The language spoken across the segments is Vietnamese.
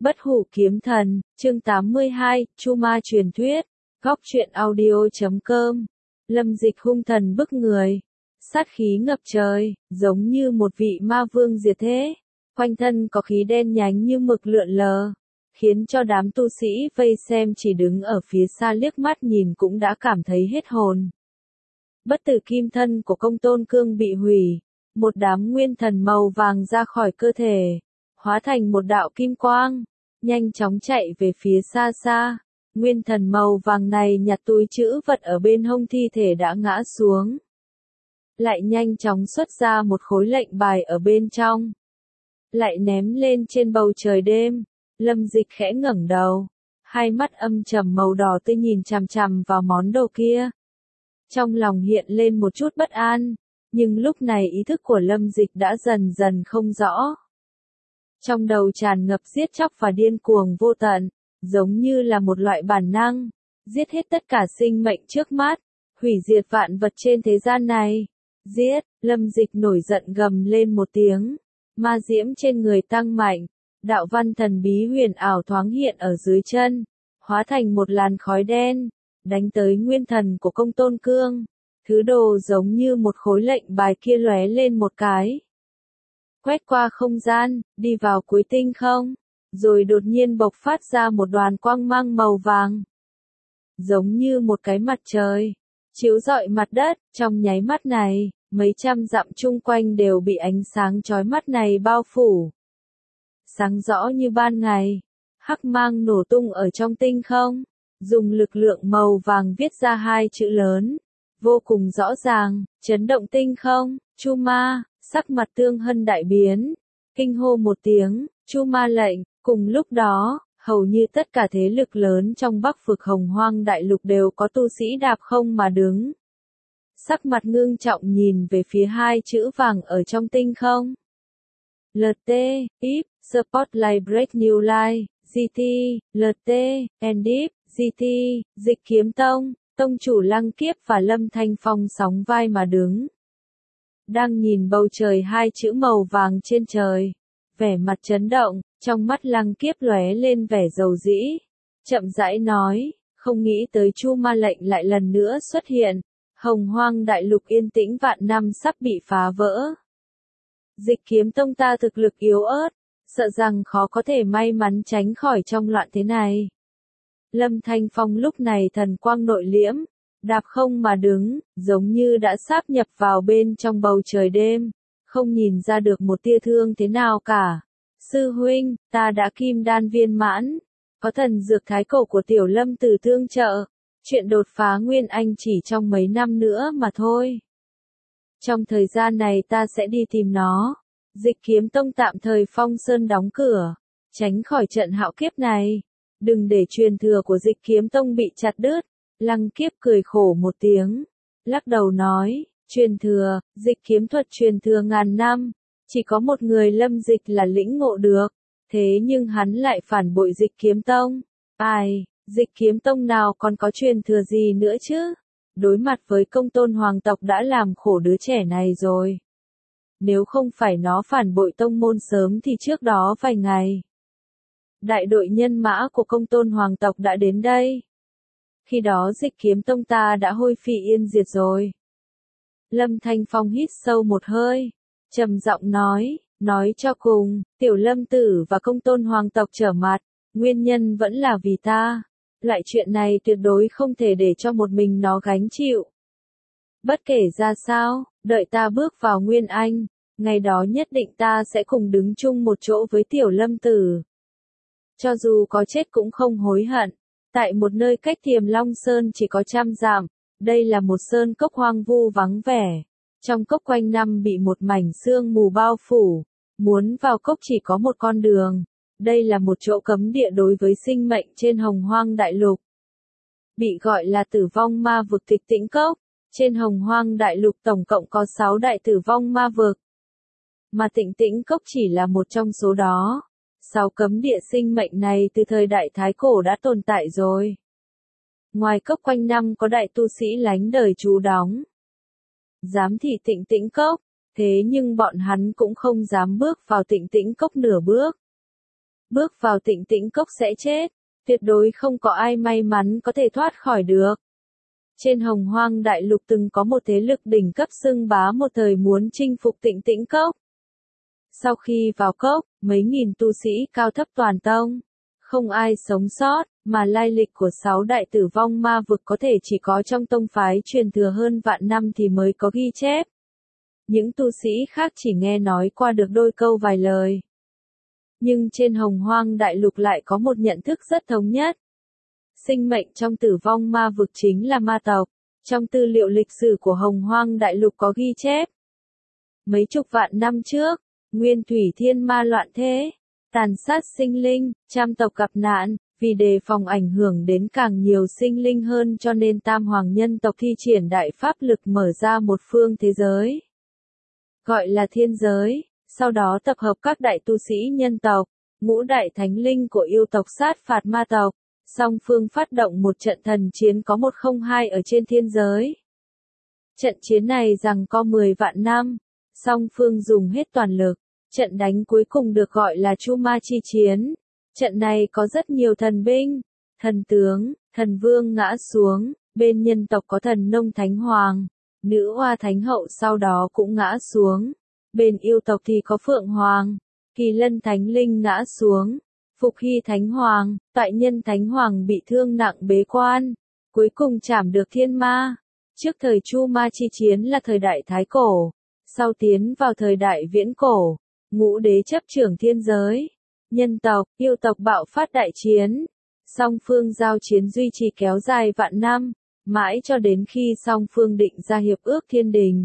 Bất hủ kiếm thần, chương 82, Chu Ma truyền thuyết, góc truyện audio.com. Lâm Dịch hung thần bức người, sát khí ngập trời, giống như một vị ma vương diệt thế, quanh thân có khí đen nhánh như mực lượn lờ, khiến cho đám tu sĩ vây xem chỉ đứng ở phía xa liếc mắt nhìn cũng đã cảm thấy hết hồn. Bất tử kim thân của Công Tôn Cương bị hủy, một đám nguyên thần màu vàng ra khỏi cơ thể, hóa thành một đạo kim quang, nhanh chóng chạy về phía xa xa. Nguyên thần màu vàng này nhặt túi trữ vật ở bên hông thi thể đã ngã xuống, lại nhanh chóng xuất ra một khối lệnh bài ở bên trong, lại ném lên trên bầu trời đêm. Lâm Dịch khẽ ngẩng đầu, hai mắt âm trầm màu đỏ tươi nhìn chằm chằm vào món đồ kia. Trong lòng hiện lên một chút bất an, nhưng lúc này ý thức của Lâm Dịch đã dần dần không rõ. Trong đầu tràn ngập giết chóc và điên cuồng vô tận, giống như là một loại bản năng, giết hết tất cả sinh mệnh trước mắt, hủy diệt vạn vật trên thế gian này. Giết, Lâm Dịch nổi giận gầm lên một tiếng, ma diễm trên người tăng mạnh, đạo văn thần bí huyền ảo thoáng hiện ở dưới chân, hóa thành một làn khói đen, đánh tới nguyên thần của Công Tôn Cương. Thứ đồ giống như một khối lệnh bài kia lóe lên một cái, quét qua không gian, đi vào cuối tinh không, rồi đột nhiên bộc phát ra một đoàn quang mang màu vàng, giống như một cái mặt trời, chiếu rọi mặt đất. Trong nháy mắt này, mấy trăm dặm chung quanh đều bị ánh sáng chói mắt này bao phủ, sáng rõ như ban ngày. Hắc mang nổ tung ở trong tinh không, dùng lực lượng màu vàng viết ra hai chữ lớn, vô cùng rõ ràng, chấn động tinh không. Chu Ma. Sắc mặt Tương Hân đại biến, kinh hô một tiếng, Chu Ma lệnh. Cùng lúc đó, hầu như tất cả thế lực lớn trong Bắc vực Hồng Hoang đại lục đều có tu sĩ đạp không mà đứng, sắc mặt ngưng trọng nhìn về phía hai chữ vàng ở trong tinh không. LT, IF, Spotlight Break New Light, GT, LT, and IF, GT, Dịch Kiếm Tông, tông chủ Lăng Kiếp và Lâm Thanh Phong sóng vai mà đứng, đang nhìn bầu trời hai chữ màu vàng trên trời, vẻ mặt chấn động. Trong mắt Lăng Kiếp lóe lên vẻ dầu dĩ, chậm rãi nói, không nghĩ tới Chu Ma lệnh lại lần nữa xuất hiện. Hồng Hoang đại lục yên tĩnh vạn năm sắp bị phá vỡ. Dịch Kiếm Tông ta thực lực yếu ớt, sợ rằng khó có thể may mắn tránh khỏi trong loạn thế này. Lâm Thanh Phong lúc này thần quang nội liễm, đạp không mà đứng, giống như đã sáp nhập vào bên trong bầu trời đêm, không nhìn ra được một tia thương thế nào cả. Sư huynh, ta đã kim đan viên mãn, có thần dược thái cổ của Tiểu Lâm Tử tương trợ, chuyện đột phá Nguyên Anh chỉ trong mấy năm nữa mà thôi. Trong thời gian này ta sẽ đi tìm nó. Dịch Kiếm Tông tạm thời phong sơn đóng cửa, tránh khỏi trận hạo kiếp này. Đừng để truyền thừa của Dịch Kiếm Tông bị chặt đứt. Lăng Kiếp cười khổ một tiếng, lắc đầu nói, truyền thừa, dịch kiếm thuật truyền thừa ngàn năm, chỉ có một người Lâm Dịch là lĩnh ngộ được, thế nhưng hắn lại phản bội Dịch Kiếm Tông. Ai, Dịch Kiếm Tông nào còn có truyền thừa gì nữa chứ? Đối mặt với Công Tôn hoàng tộc đã làm khổ đứa trẻ này rồi. Nếu không phải nó phản bội tông môn sớm thì trước đó vài ngày, đại đội nhân mã của Công Tôn hoàng tộc đã đến đây. Khi đó Dịch Kiếm Tông ta đã hôi phi yên diệt rồi. Lâm Thanh Phong hít sâu một hơi, trầm giọng nói cho cùng, Tiểu Lâm Tử và Công Tôn hoàng tộc trở mặt, nguyên nhân vẫn là vì ta. Loại chuyện này tuyệt đối không thể để cho một mình nó gánh chịu. Bất kể ra sao, đợi ta bước vào Nguyên Anh, ngày đó nhất định ta sẽ cùng đứng chung một chỗ với Tiểu Lâm Tử. Cho dù có chết cũng không hối hận. Tại một nơi cách Tiềm Long Sơn chỉ có 100 dặm, đây là một sơn cốc hoang vu vắng vẻ. Trong cốc quanh năm bị một mảnh sương mù bao phủ, muốn vào cốc chỉ có một con đường. Đây là một chỗ cấm địa đối với sinh mệnh trên Hồng Hoang đại lục. Bị gọi là tử vong ma vực Tịch Tĩnh Cốc. Trên Hồng Hoang đại lục tổng cộng có 6 đại tử vong ma vực, mà Tịnh Tĩnh Cốc chỉ là một trong số đó. 6 cấm địa sinh mệnh này từ thời đại Thái Cổ đã tồn tại rồi. Ngoài cốc quanh năm có đại tu sĩ lánh đời trú đóng, giám thị Tịnh Tĩnh Cốc, thế nhưng bọn hắn cũng không dám bước vào Tịnh Tĩnh Cốc nửa bước. Bước vào Tịnh Tĩnh Cốc sẽ chết. Tuyệt đối không có ai may mắn có thể thoát khỏi được. Trên Hồng Hoang Đại Lục từng có một thế lực đỉnh cấp xưng bá một thời muốn chinh phục Tịnh Tĩnh Cốc. Sau khi vào cốc, mấy nghìn tu sĩ cao thấp toàn tông, không ai sống sót, mà lai lịch của 6 đại tử vong ma vực có thể chỉ có trong tông phái truyền thừa hơn vạn năm thì mới có ghi chép. Những tu sĩ khác chỉ nghe nói qua được đôi câu vài lời. Nhưng trên Hồng Hoang Đại Lục lại có một nhận thức rất thống nhất. Sinh mệnh trong tử vong ma vực chính là ma tộc. Trong tư liệu lịch sử của Hồng Hoang Đại Lục có ghi chép. Mấy chục vạn năm trước, Nguyên Thủy Thiên Ma loạn thế, tàn sát sinh linh, trăm tộc gặp nạn, vì đề phòng ảnh hưởng đến càng nhiều sinh linh hơn cho nên Tam Hoàng nhân tộc thi triển đại pháp lực mở ra một phương thế giới. Gọi là thiên giới, sau đó tập hợp các đại tu sĩ nhân tộc, ngũ đại thánh linh của yêu tộc sát phạt ma tộc, song phương phát động một trận thần chiến có 102 ở trên thiên giới. Trận chiến này giằng co 10 vạn năm, song phương dùng hết toàn lực. Trận đánh cuối cùng được gọi là Chu Ma chi chiến. Trận này có rất nhiều thần binh, thần tướng, thần vương ngã xuống, bên nhân tộc có thần nông thánh hoàng, nữ hoa thánh hậu sau đó cũng ngã xuống. Bên yêu tộc thì có phượng hoàng, kỳ lân thánh linh ngã xuống, phục hy thánh hoàng, toại nhân thánh hoàng bị thương nặng bế quan, cuối cùng trảm được thiên ma. Trước thời Chu Ma chi chiến là thời đại Thái Cổ, sau tiến vào thời đại Viễn Cổ. Ngũ đế chấp trưởng thiên giới, nhân tộc, yêu tộc bạo phát đại chiến, song phương giao chiến duy trì kéo dài vạn năm, mãi cho đến khi song phương định ra hiệp ước thiên đình.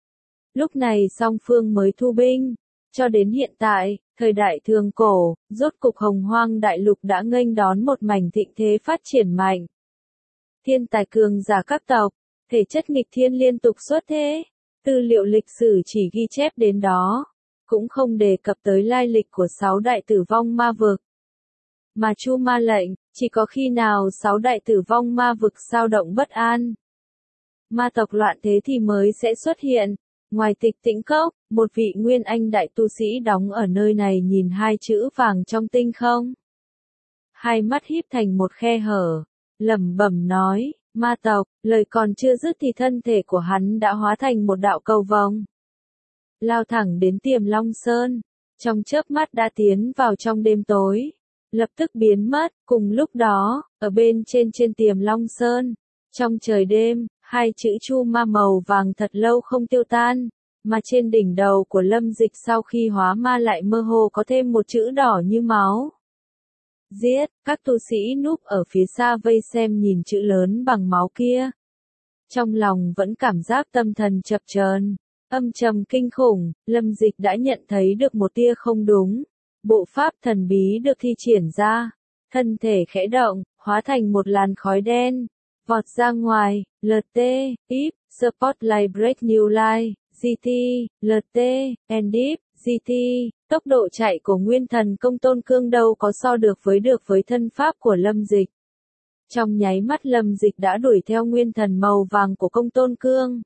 Lúc này song phương mới thu binh, cho đến hiện tại, thời đại Thường Cổ, rốt cục Hồng Hoang Đại Lục đã nghênh đón một mảnh thịnh thế phát triển mạnh. Thiên tài cường giả các tộc, thể chất nghịch thiên liên tục xuất thế, tư liệu lịch sử chỉ ghi chép đến đó. Cũng không đề cập tới lai lịch của 6 đại tử vong ma vực. Mà Chu Ma lệnh, chỉ có khi nào 6 đại tử vong ma vực xao động bất an, ma tộc loạn thế thì mới sẽ xuất hiện. Ngoài Tịch Tĩnh Cốc, một vị nguyên anh đại tu sĩ đóng ở nơi này nhìn hai chữ vàng trong tinh không. Hai mắt híp thành một khe hở, lẩm bẩm nói, ma tộc, lời còn chưa dứt thì thân thể của hắn đã hóa thành một đạo cầu vồng. Lao thẳng đến Tiềm Long Sơn, trong chớp mắt đã tiến vào trong đêm tối, lập tức biến mất. Cùng lúc đó, ở bên trên Tiềm Long Sơn, trong trời đêm, hai chữ Chu Ma màu vàng thật lâu không tiêu tan, mà trên đỉnh đầu của Lâm Dịch sau khi hóa ma lại mơ hồ có thêm một chữ đỏ như máu. Giết, các tu sĩ núp ở phía xa vây xem nhìn chữ lớn bằng máu kia. Trong lòng vẫn cảm giác tâm thần chập chờn. Âm trầm kinh khủng, Lâm Dịch đã nhận thấy được một tia không đúng. Bộ pháp thần bí được thi triển ra, thân thể khẽ động, hóa thành một làn khói đen, vọt ra ngoài. LT, IF, Spotlight Break New Light, GT, LT, and IF, GT. Tốc độ chạy của Nguyên Thần Công Tôn Cương đâu có so được với thân pháp của Lâm Dịch. Trong nháy mắt Lâm Dịch đã đuổi theo Nguyên Thần màu vàng của Công Tôn Cương.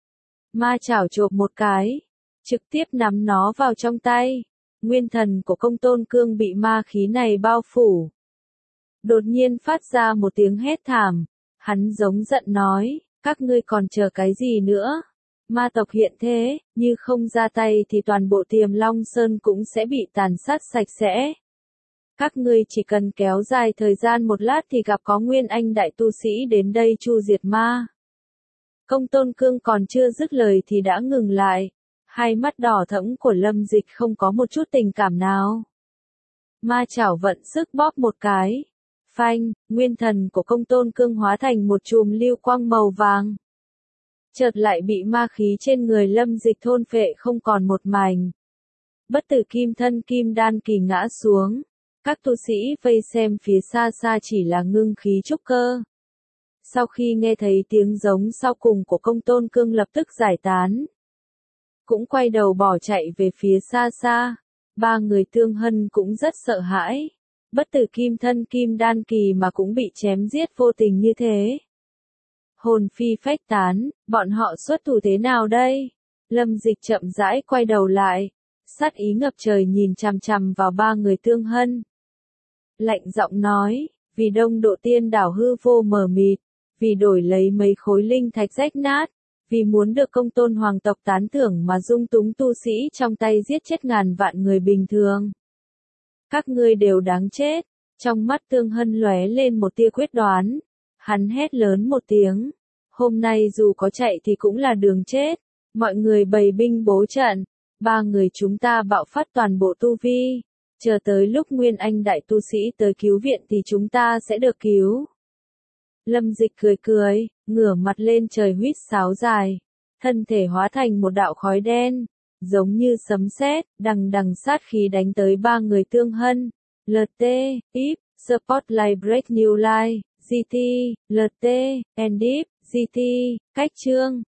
Ma chảo chộp một cái, trực tiếp nắm nó vào trong tay. Nguyên thần của Công Tôn Cương bị ma khí này bao phủ. Đột nhiên phát ra một tiếng hét thảm. Hắn giống giận nói, các ngươi còn chờ cái gì nữa? Ma tộc hiện thế, như không ra tay thì toàn bộ Tiềm Long Sơn cũng sẽ bị tàn sát sạch sẽ. Các ngươi chỉ cần kéo dài thời gian một lát thì gặp có Nguyên Anh đại tu sĩ đến đây chu diệt ma. Công Tôn Cương còn chưa dứt lời thì đã ngừng lại. Hai mắt đỏ thẫm của Lâm Dịch không có một chút tình cảm nào. Ma chảo vận sức bóp một cái. Phanh, nguyên thần của Công Tôn Cương hóa thành một chùm lưu quang màu vàng. Chợt lại bị ma khí trên người Lâm Dịch thôn phệ không còn một mảnh. Bất tử kim thân kim đan kỳ ngã xuống. Các tu sĩ vây xem phía xa xa chỉ là ngưng khí trúc cơ. Sau khi nghe thấy tiếng giống sau cùng của Công Tôn Cương lập tức giải tán. Cũng quay đầu bỏ chạy về phía xa xa. Ba người Tương Hân cũng rất sợ hãi. Bất tử kim thân kim đan kỳ mà cũng bị chém giết vô tình như thế. Hồn phi phách tán, bọn họ xuất thủ thế nào đây? Lâm Dịch chậm rãi quay đầu lại. Sát ý ngập trời nhìn chằm chằm vào ba người Tương Hân. lạnh giọng nói, vì đông độ tiên đảo hư vô mờ mịt, vì đổi lấy mấy khối linh thạch rách nát, vì muốn được công tôn hoàng tộc tán thưởng mà dung túng tu sĩ trong tay giết chết ngàn vạn người bình thường. Các ngươi đều đáng chết. Trong mắt Tương Hân lóe lên một tia quyết đoán. Hắn hét lớn một tiếng. Hôm nay dù có chạy thì cũng là đường chết. Mọi người bày binh bố trận. 3 người chúng ta bạo phát toàn bộ tu vi. Chờ tới lúc Nguyên Anh đại tu sĩ tới cứu viện thì chúng ta sẽ được cứu. Lâm Dịch cười cười, ngửa mặt lên trời huýt sáo dài. Thân thể hóa thành một đạo khói đen. Giống như sấm sét, đằng đằng sát khí đánh tới 3 người Tương Hân. LT, IF, Spotlight Break New Life, GT, LT, and IF, GT, cách chương.